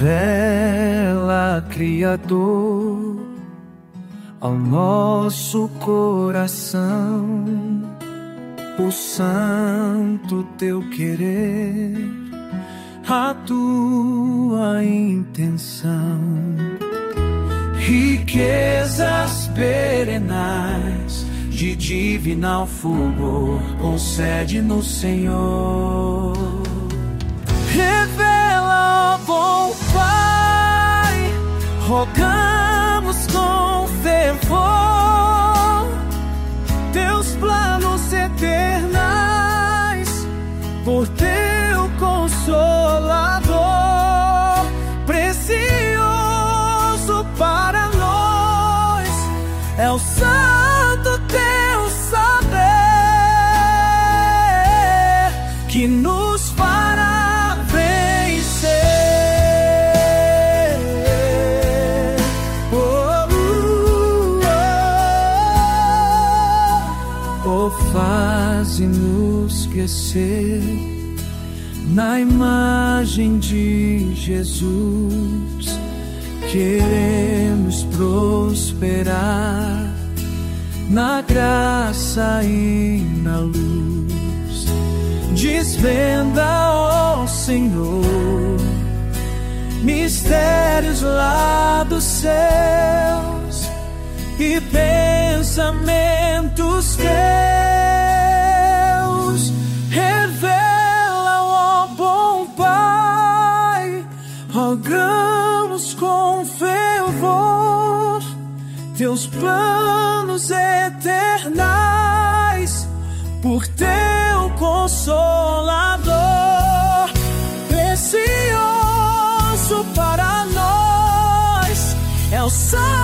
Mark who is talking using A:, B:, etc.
A: Revela, Criador, ao nosso coração o santo teu querer, a tua intenção. Riquezas perenais de divinal fulgor, concede-nos, Senhor. Revela, ó bom Pai, rogamos com fervor teus planos eternais, por teu Consolador, precioso para nós é o santo teu saber, que nos fará vencer. Faze-nos crescer na imagem de Jesus. Queremos prosperar na graça e na luz. Desvenda, ó Senhor, mistérios lá dos céus e pensamentos teus. Revela, ó bom Pai, rogamos com fervor teus planos eternais, por teu Consolador, precioso para nós é o santo